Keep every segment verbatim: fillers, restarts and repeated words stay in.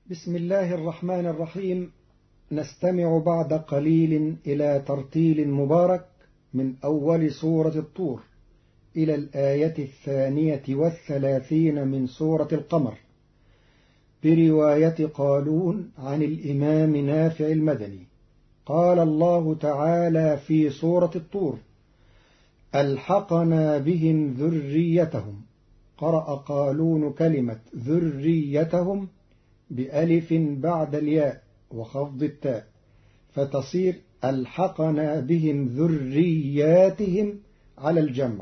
بسم الله الرحمن الرحيم. نستمع بعد قليل إلى ترتيل مبارك من أول سورة الطور إلى الآية الثانية والثلاثين من سورة القمر برواية قالون عن الإمام نافع المدني. قال الله تعالى في سورة الطور: ألحقنا بهم ذريتهم. قرأ قالون كلمة ذريتهم بألف بعد الياء وخفض التاء، فتصير ألحقنا بهم ذرياتهم على الجمع.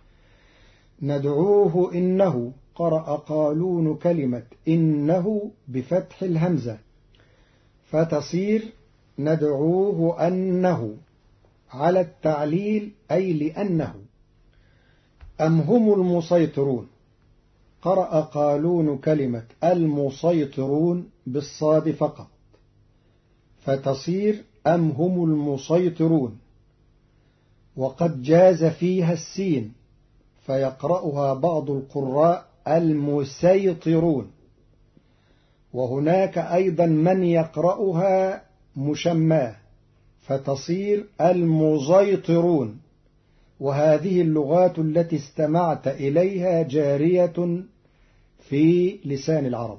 ندعوه إنه. قرأ قالون كلمة إنه بفتح الهمزة، فتصير ندعوه أنه على التعليل أي لأنه. أم هم المسيطرون. قرأ قالون كلمة المسيطرون بالصاد فقط، فتصير أم هم المسيطرون، وقد جاز فيها السين فيقرأها بعض القراء المسيطرون، وهناك أيضا من يقرأها مشماه فتصير المزيطرون. وهذه اللغات التي استمعت إليها جارية في لسان العرب.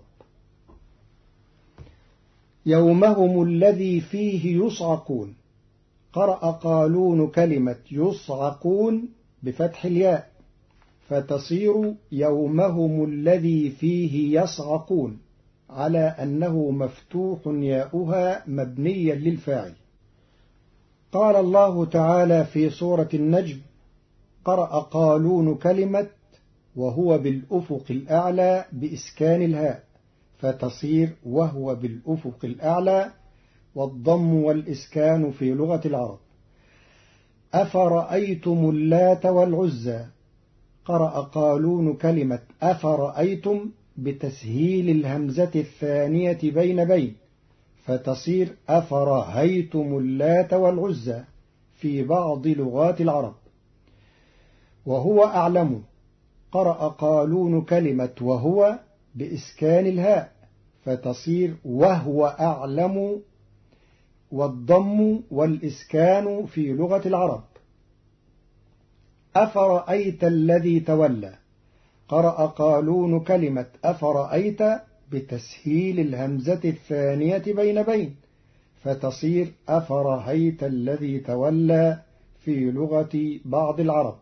يومهم الذي فيه يصعقون. قرأ قالون كلمة يصعقون بفتح الياء، فتصير يومهم الذي فيه يصعقون، على أنه مفتوح ياؤها مبنيا للفاعل. قال الله تعالى في سورة النجم: قرأ قالون كلمة وهو بالأفق الأعلى بإسكان الهاء، فتصير وهو بالأفق الأعلى، والضم والإسكان في لغة العرب. أفرأيتم اللات والعزى. قرأ قالون كلمة أفرأيتم بتسهيل الهمزة الثانية بين بين، فتصير أفرهيتم اللات والعزى في بعض لغات العرب. وهو أعلم. قرأ قالون كلمة وهو بإسكان الهاء، فتصير وهو أعلم، والضم والإسكان في لغة العرب. أفرأيت الذي تولى. قرأ قالون كلمة أفرأيت بتسهيل الهمزة الثانية بين بين، فتصير أفرهيت الذي تولى في لغة بعض العرب.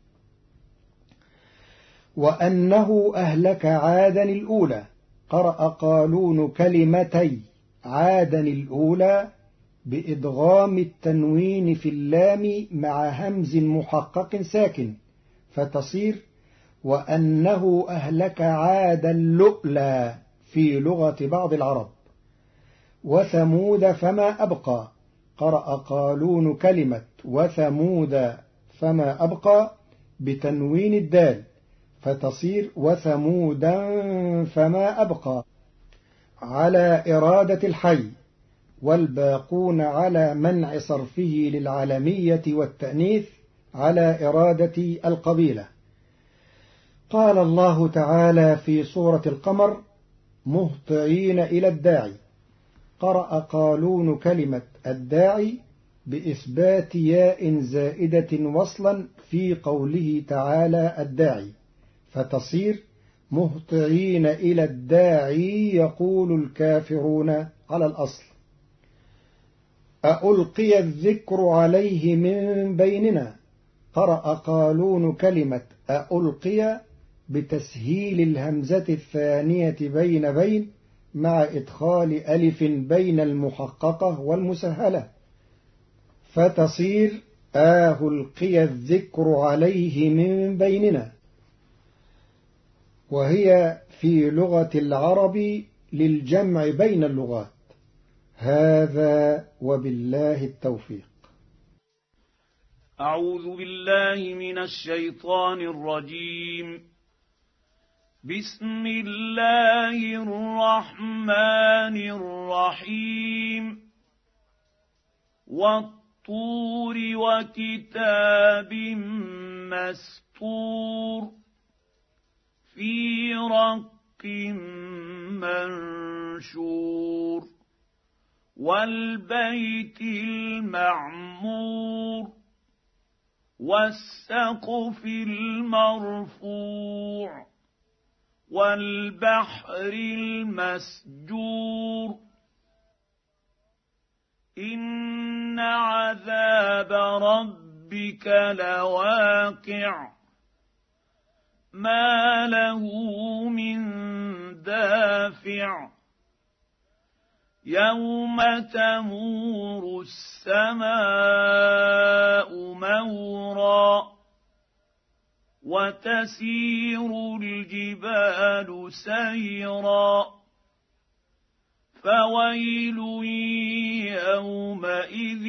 وأنه أهلك عادا الأولى. قرأ قالون كلمتي عادا الأولى بإدغام التنوين في اللام مع همز محقق ساكن، فتصير وأنه أهلك عادا اللؤلى في لغة بعض العرب. وثمود فما أبقى. قرأ قالون كلمة وثمود فما أبقى بتنوين الدال، فتصير وثمودا فما أبقى على إرادة الحي، والباقون على منع صرفه للعالمية والتأنيث على إرادة القبيلة. قال الله تعالى في سورة القمر: مهطعين إلى الداعي. قرأ قالون كلمة الداعي بإثبات ياء زائدة وصلا في قوله تعالى الداعي، فتصير مهطعين إلى الداعي يقول الكافرون على الأصل. أألقي الذكر عليه من بيننا. قرأ قالون كلمة أألقي بتسهيل الهمزة الثانية بين بين مع إدخال ألف بين المحققة والمسهلة، فتصير ألقي الذكر عليه من بيننا، وهي في لغة العرب للجمع بين اللغات. هذا وبالله التوفيق. أعوذ بالله من الشيطان الرجيم. بسم الله الرحمن الرحيم. والطور وكتاب مسطور في رق منشور. المنشور والبيت المعمور والسقف المرفوع والبحر المسجور إن عذاب ربك لواقع ما له من دافع يوم تمور السماء مورا وتسير الجبال سيرا فويل يومئذ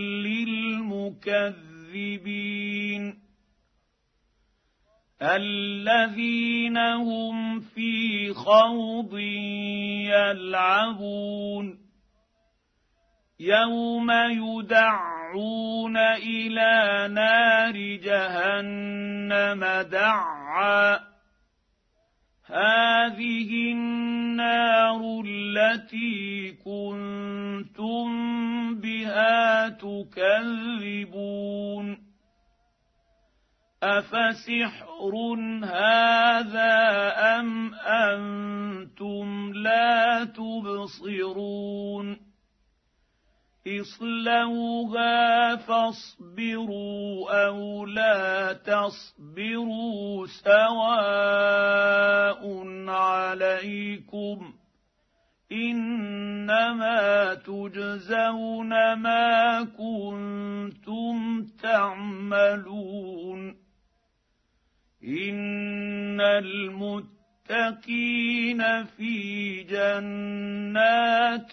للمكذبين الذين هم في خوض يلعبون يوم يدعون إلى نار جهنم دعا هذه النار التي كنتم بها تكذبون أفسحر هذا أم أنتم لا تبصرون اصلوها فاصبروا أو لا تصبروا سواء عليكم إنما تجزون ما كنتم تعملون إن المتقين في جنات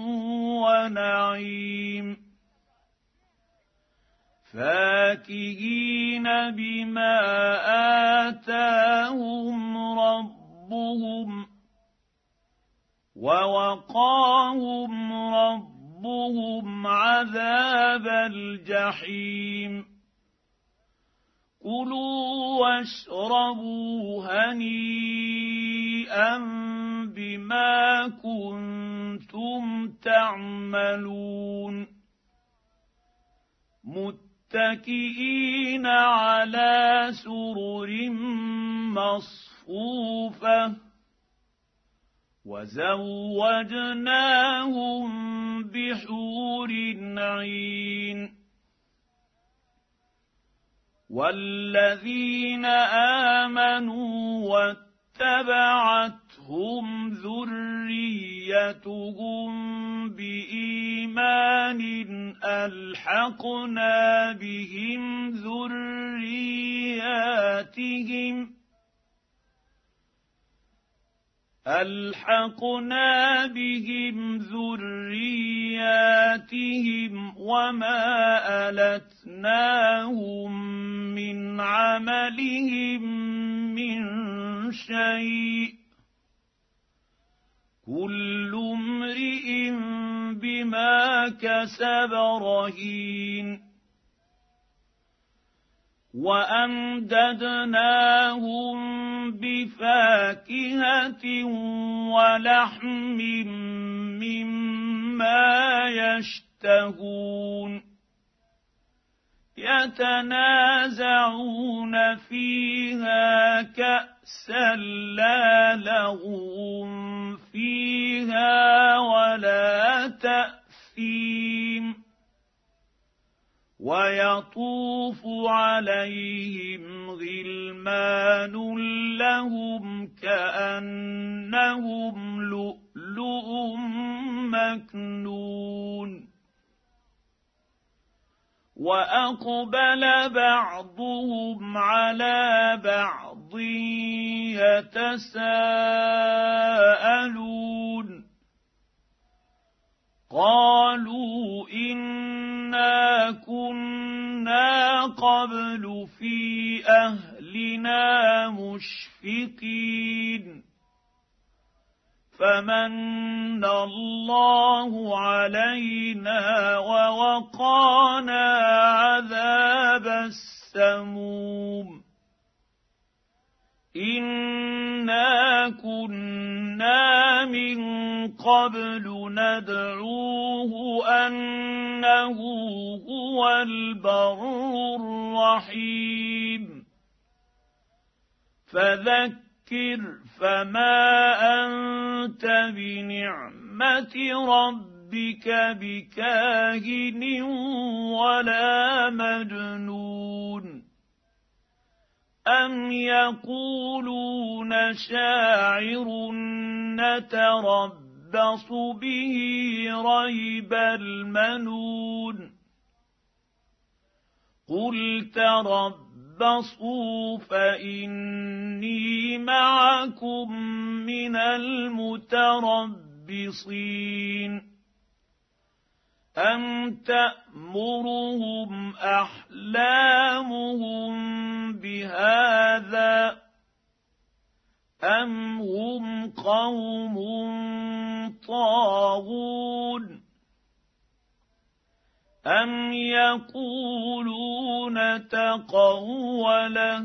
ونعيم فاكهين بما آتاهم ربهم ووقاهم ربهم عذاب الجحيم كلوا واشربوا هنيئا بما كنتم تعملون متكئين على سرر مصفوفة وزوجناهم بحور عين والذين آمنوا واتبعتهم ذريتهم بإيمان ألحقنا بهم ذرياتهم ألحقنا بهم ذرياتهم وما ألتناهم من عملهم من شيء كل امرئ بما كسب رهين وأمددناهم بفاكهة ولحم مما يشتهون يتنازعون فيها كأسا لا لغو فيها ولا تأثيم ويطوف عليهم غلمان لهم كأنهم لؤلؤ مكنون وأقبل بعضهم على بعض يتساءلون قالوا إنا كنا قبل في أهلنا مشفقين فمن الله علينا ووقانا عذاب السموم إنا كنا من من قبل ندعوه أنه هو البر الرحيم فذكر فما أنت بنعمة ربك بكاهن ولا مجنون أم يقولون شاعر نتربص به ريب المنون قل تربصوا فإني معكم من المتربصين أم تأمرهم أحلامهم بهذا أم هم قوم طاغون أم يقولون تقوله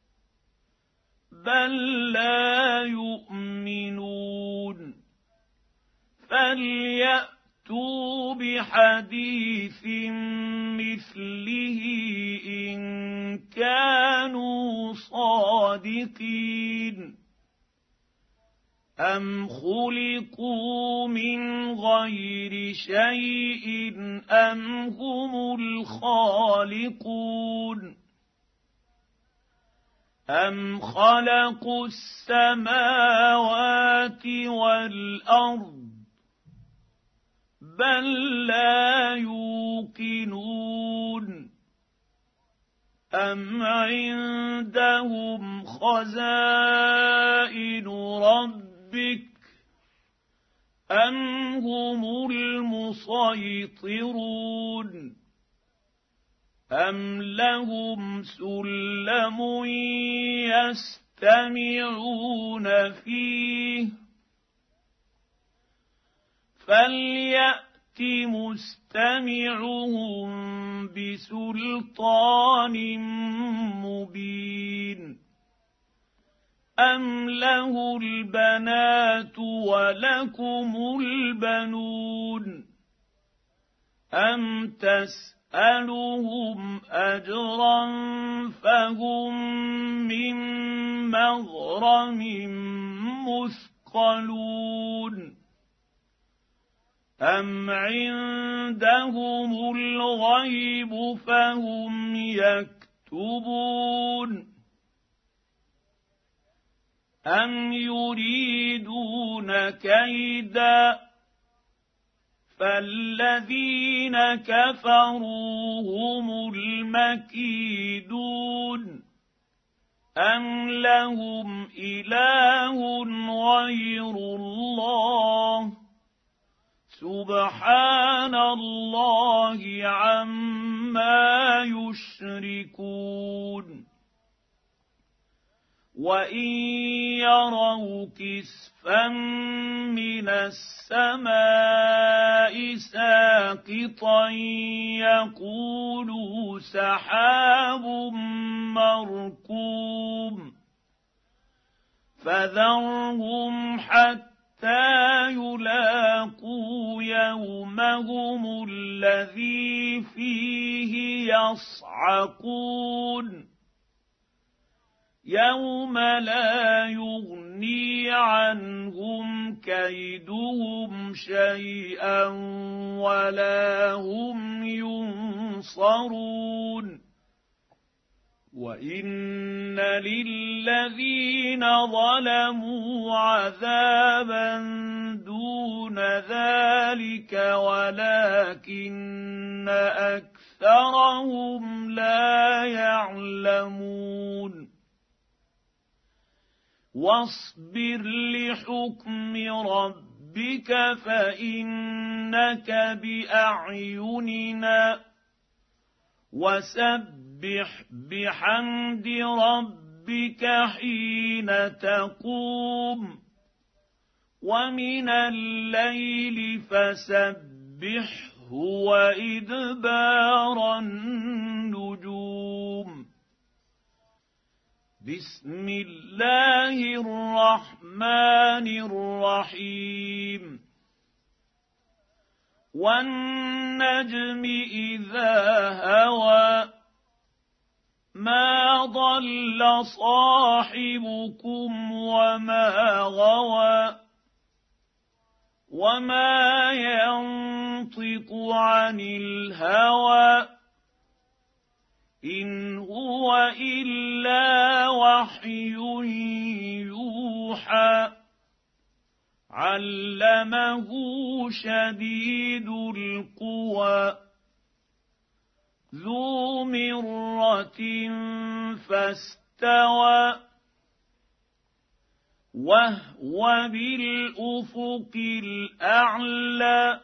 بل لا يؤمنون فليأتوا بحديث مثله إن كانوا صادقين أم خلقوا من غير شيء أم هم الخالقون أم خلقوا السماوات والأرض بل لا يوقنون أم عندهم خزائن ربك أم هم المسيطرون أم لهم سلم يستمعون فيه فليأت مستمعهم بسلطان مبين أم له البنات ولكم البنون أم تسألهم أجرا فهم من مغرم مثقلون أم عندهم الغيب فهم يكتبون أم يريدون كيدا فالذين كفروا هم المكيدون أم لهم إله غير الله سبحان الله عما يشركون وإن يروا كسفا من السماء ساقطا يقولوا سحاب مركوم فذرهم حتى حتى يلاقوا يومهم الذي فيه يصعقون يوم لا يغني عنهم كيدهم شيئا ولا هم ينصرون وإن للذين ظلموا عذابا دون ذلك ولكن أكثرهم لا يعلمون واصبر لحكم ربك فإنك بأعيننا وسبح بحمد ربك حين تقوم ومن الليل فسبحه وإدبار النجوم بسم الله الرحمن الرحيم والنجم إذا هوى ما ضل صاحبكم وما غوى وما ينطق عن الهوى إن هو إلا وحي يوحى علمه شديد القوى ذو مرة فاستوى وهو بالأفق الأعلى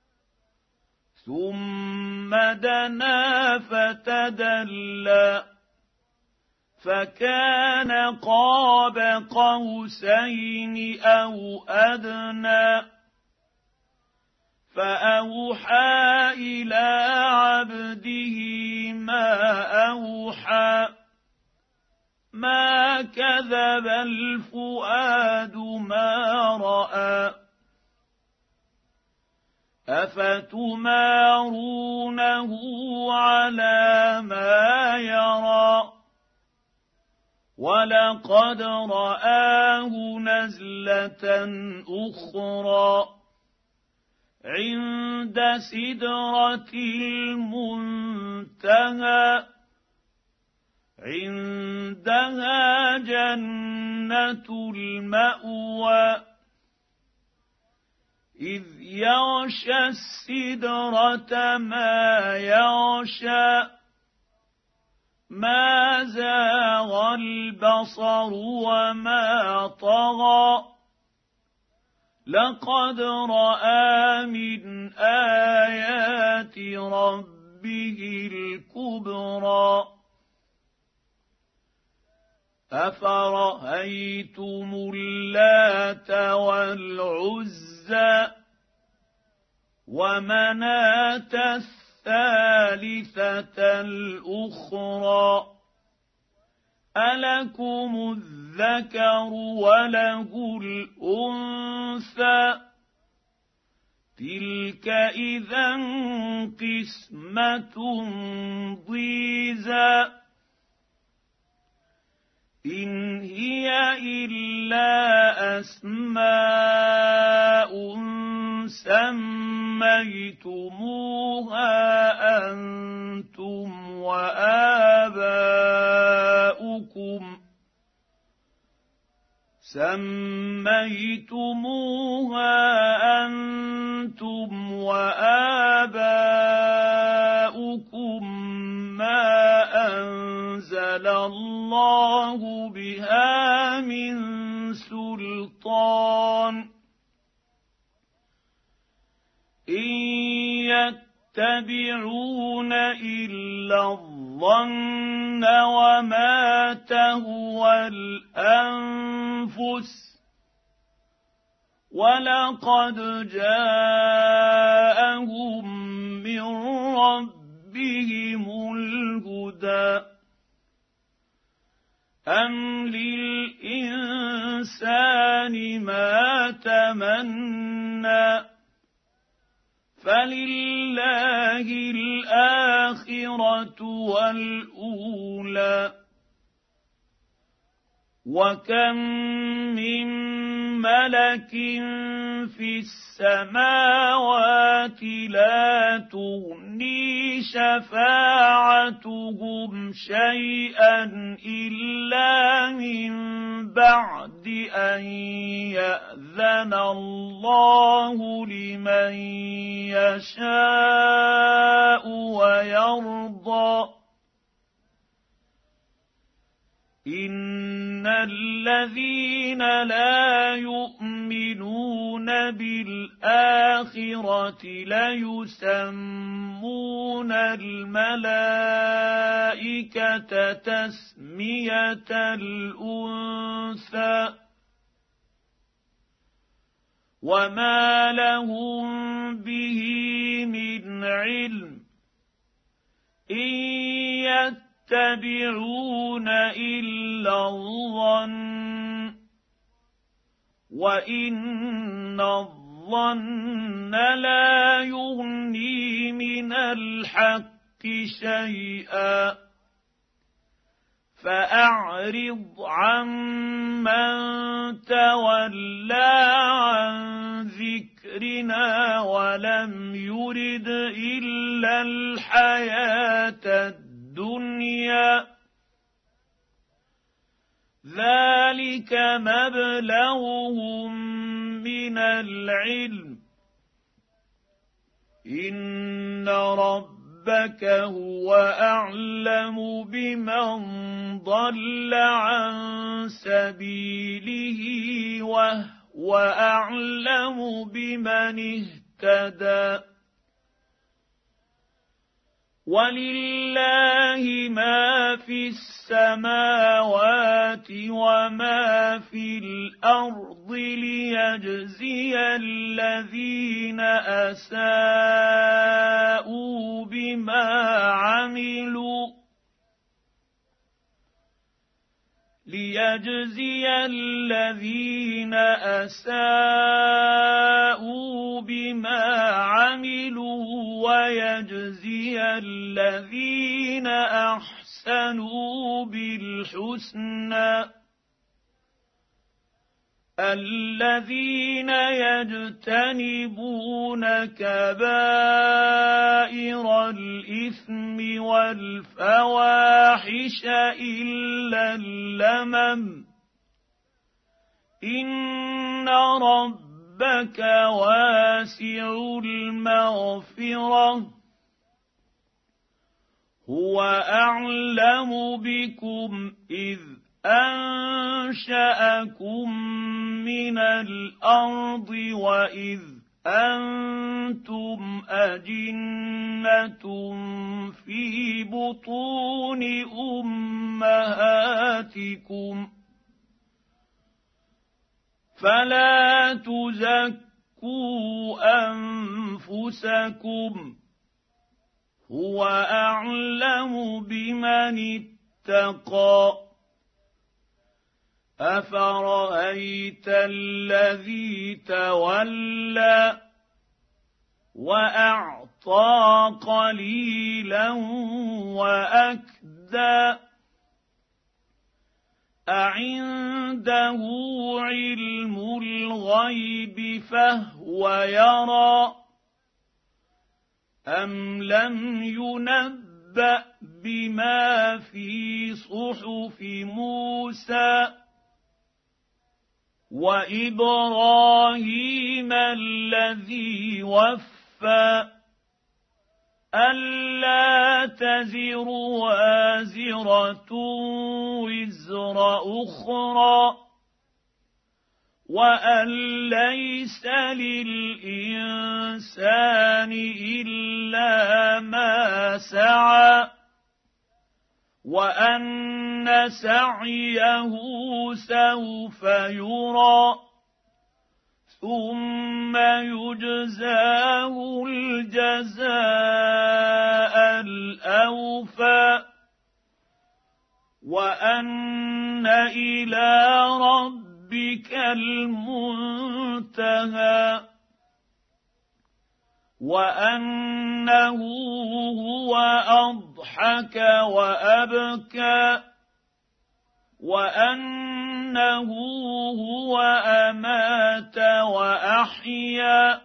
ثم دنا فتدلى فكان قاب قوسين أو أدنى فأوحى إلى عبده ما أوحى ما كذب الفؤاد ما رأى أفتمارونه على ما يرى ولقد رآه نزلة أخرى عند سدرة المنتهى عندها جنة المأوى إذ يغشى السدرة ما يغشى ما زاغ البصر وما طغى لقد رأى من آيات ربه الكبرى أفرأيتم اللات والعزى ومناة الثالثة الأخرى ألكم الذكر وله الأنثى تلك إذا قسمة ضيزى إن هي إلا أسماء سميتموها أنتم وآباؤكم سميتموها أنتم وآباؤكم ما أنزل الله بها من سلطان إن يتبعون إلا الظن وما تهوى الأنفس ولقد جاءهم من ربهم الهدى أم للإنسان ما تمنى فلله الآخرة والأولى وكم من ملك في السماوات لا تغني شفاعتهم شيئا إلا من بعد أن يأذن الله لمن يشاء ويرضى إن الذين لا يؤمنون بالآخرة ليسمون الملائكة تسمية الأنثى وما لهم به من علم إن يتبعون إلا الظن وإن الظن لا يغني من الحق شيئا فأعرض عمن تولى عن ذكرنا ولم يرد إلا الحياة الدنيا ذلك مبلغهم من العلم إن ربك هو أعلم بمن ضل عن سبيله وهو أعلم بمن اهتدى ولله ما في السماوات وما في الأرض ليجزي الذين أساءوا بما عملوا ليجزي الذين أساءوا بما عملوا ويجزي الذين أحسنوا بالحسنى الذين يجتنبون كبائر الإثم والفواحش إلا اللمم إن ربك واسع المغفرة هو أعلم بكم إذ أنشأكم من الأرض وإذ أنتم أجنة في بطون أمهاتكم فلا تزكوا أنفسكم هو أعلم بمن اتقى أفرأيت الذي تولى وأعطى قليلا وأكدى أعنده علم الغيب فهو يرى أم لم ينبأ بما في صحف موسى وإبراهيم الذي وفى ألا تزر وازرة وزر أخرى وأن ليس للإنسان إلا ما سعى وأن سعيه سوف يرى ثم يجزاه الجزاء الأوفى وأن إلى ربك المنتهى وأنه هو أضحك وأبكى وأنه هو أمات وأحيا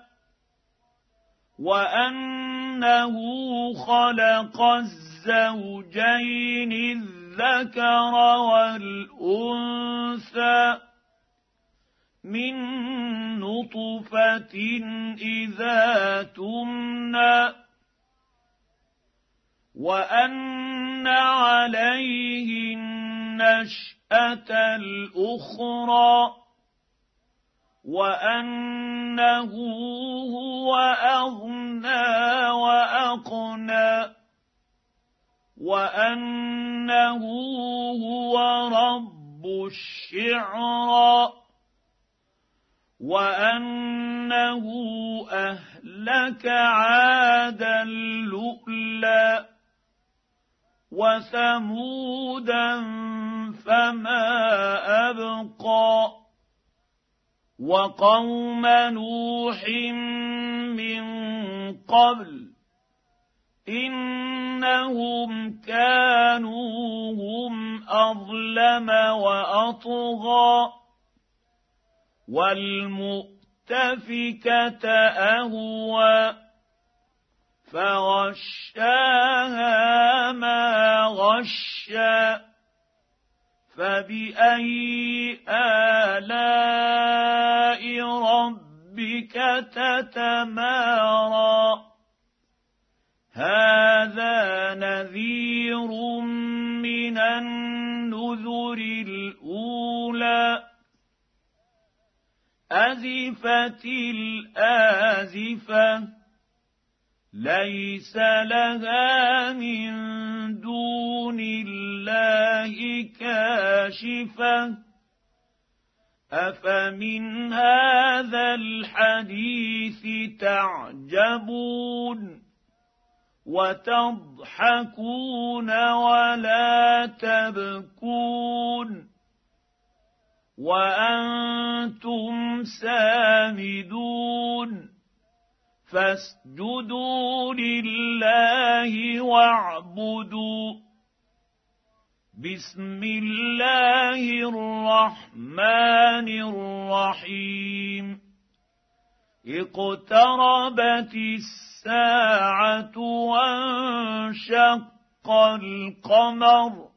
وأنه خلق الزوجين الذكر والأنثى من نطفة إذا تمنى وأن عليه النشأة الأخرى وأنه هو أغنى وأقنى وأنه هو رب الشعرى وأنه أهلك عادا لؤلا وثمودا فما أبقى وقوم نوح من قبل إنهم كانوا هم أظلم وأطغى والمؤتفكة أهوى فغشاها ما غشى فبأي آلاء ربك تتمارى هذا نذير من النذر الأولى أزفت الآزفة ليس لها من دون الله كاشفة أفمن هذا الحديث تعجبون وتضحكون ولا تبكون وأنتم سامدون فاسجدوا لله واعبدوا بسم الله الرحمن الرحيم اقتربت الساعة وانشق القمر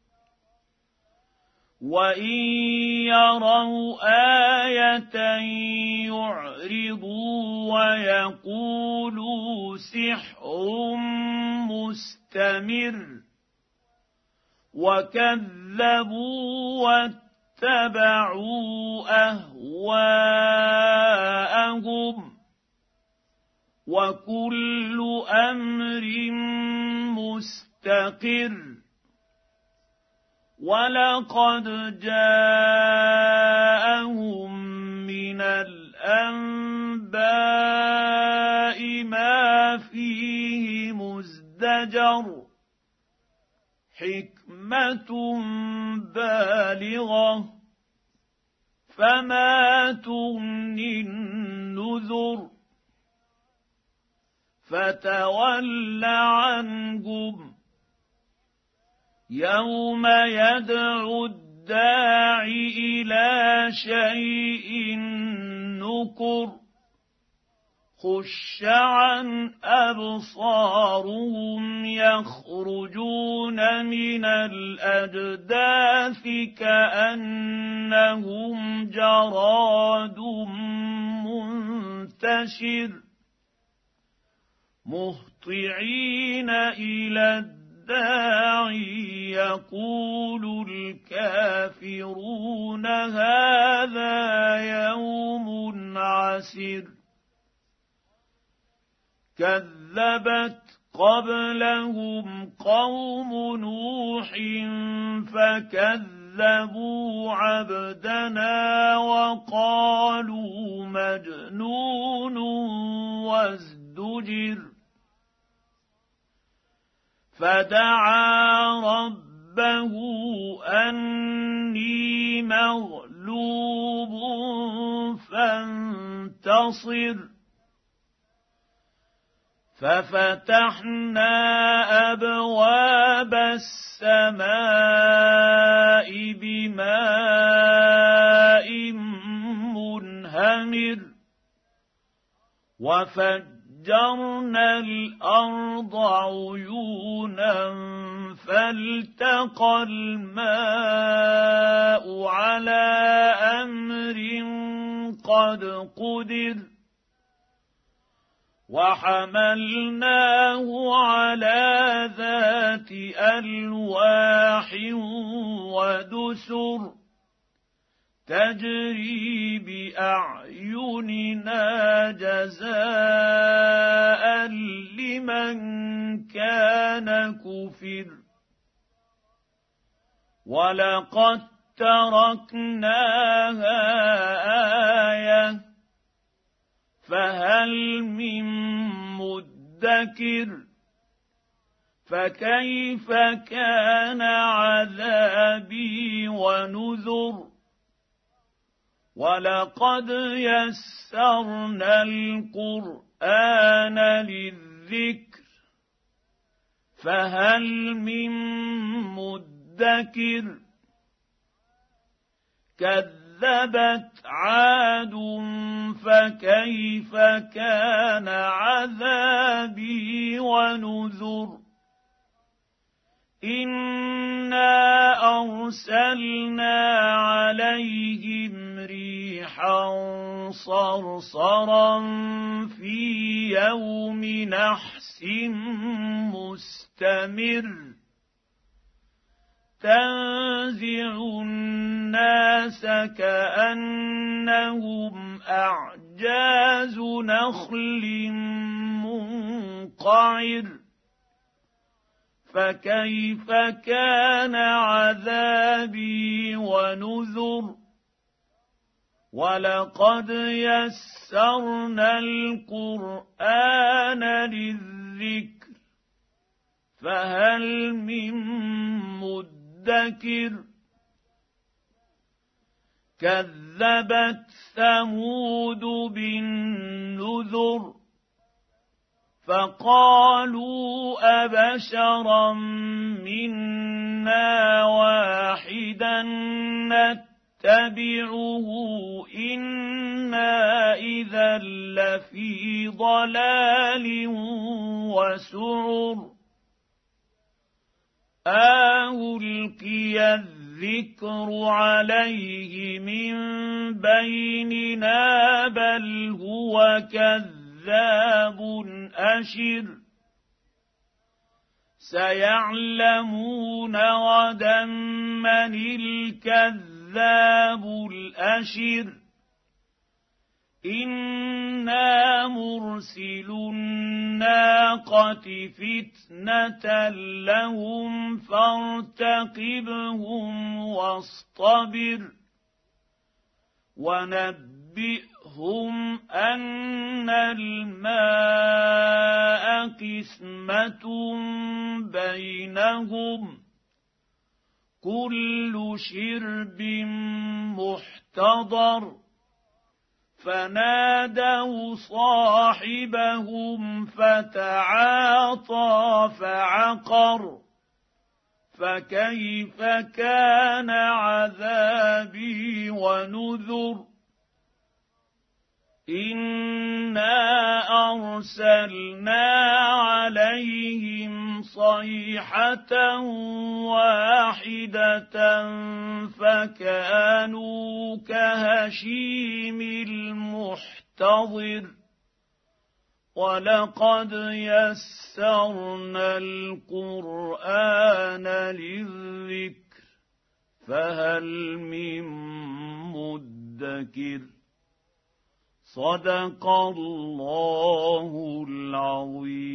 وإن يروا آية يعرضوا ويقولوا سحر مستمر وكذبوا واتبعوا أهواءهم وكل أمر مستقر ولقد جاءهم من الأنباء ما فيه مزدجر حكمة بالغة فما تغني النذر فتول عنهم يوم يدعو الداعي إلى شيء نكر خش عن أبصارهم يخرجون من الأجداث كأنهم جراد منتشر مهطعين إلى الداعي يقول الكافرون هذا يوم عسر كذبت قبلهم قوم نوح فكذبوا عبدنا وقالوا مجنون وازدجر فدعا ربه أني مغلوب فانتصر ففتحنا أبواب السماء بماء منهمر وفجرنا الأرض عيونا فالتقى الماء على أمر قد قدر وحملناه على ذات ألواح ودسر تجري بأعيننا جزاء لمن كان كفر ولقد تركناها آية فهل من مدكر فكيف كان عذابي ونذر ولقد يسرنا القرآن للذكر فهل من مدكر كذبت عاد فكيف كان عذابي ونذر إنا أرسلنا عليهم ريحا صرصرا في يوم نحس مستمر تنزع الناس كأنهم أعجاز نخل منقعر فكيف كان عذابي ونذر ولقد يسرنا القرآن للذكر فهل من مدكر كذبت ثمود بالنذر فقالوا أبشرا منا واحدا نتبعه إنا إذا لفي ضلال وسعر ألقي الذكر عليه من بيننا بل هو كذاب أشر سيعلمون غدا من الكذاب الأشر إنا مرسل الناقة فتنة لهم فارتقبهم واصطبر ونبئهم أن الماء قسمة بينهم كل شرب محتضر فنادوا صاحبهم فتعاطى فعقر فكيف كان عذابي ونذر إنا أرسلنا عليهم صيحة واحدة فكانوا كهشيم المحتضر ولقد يسرنا القرآن للذكر فهل من مدكر صدق الله العظيم.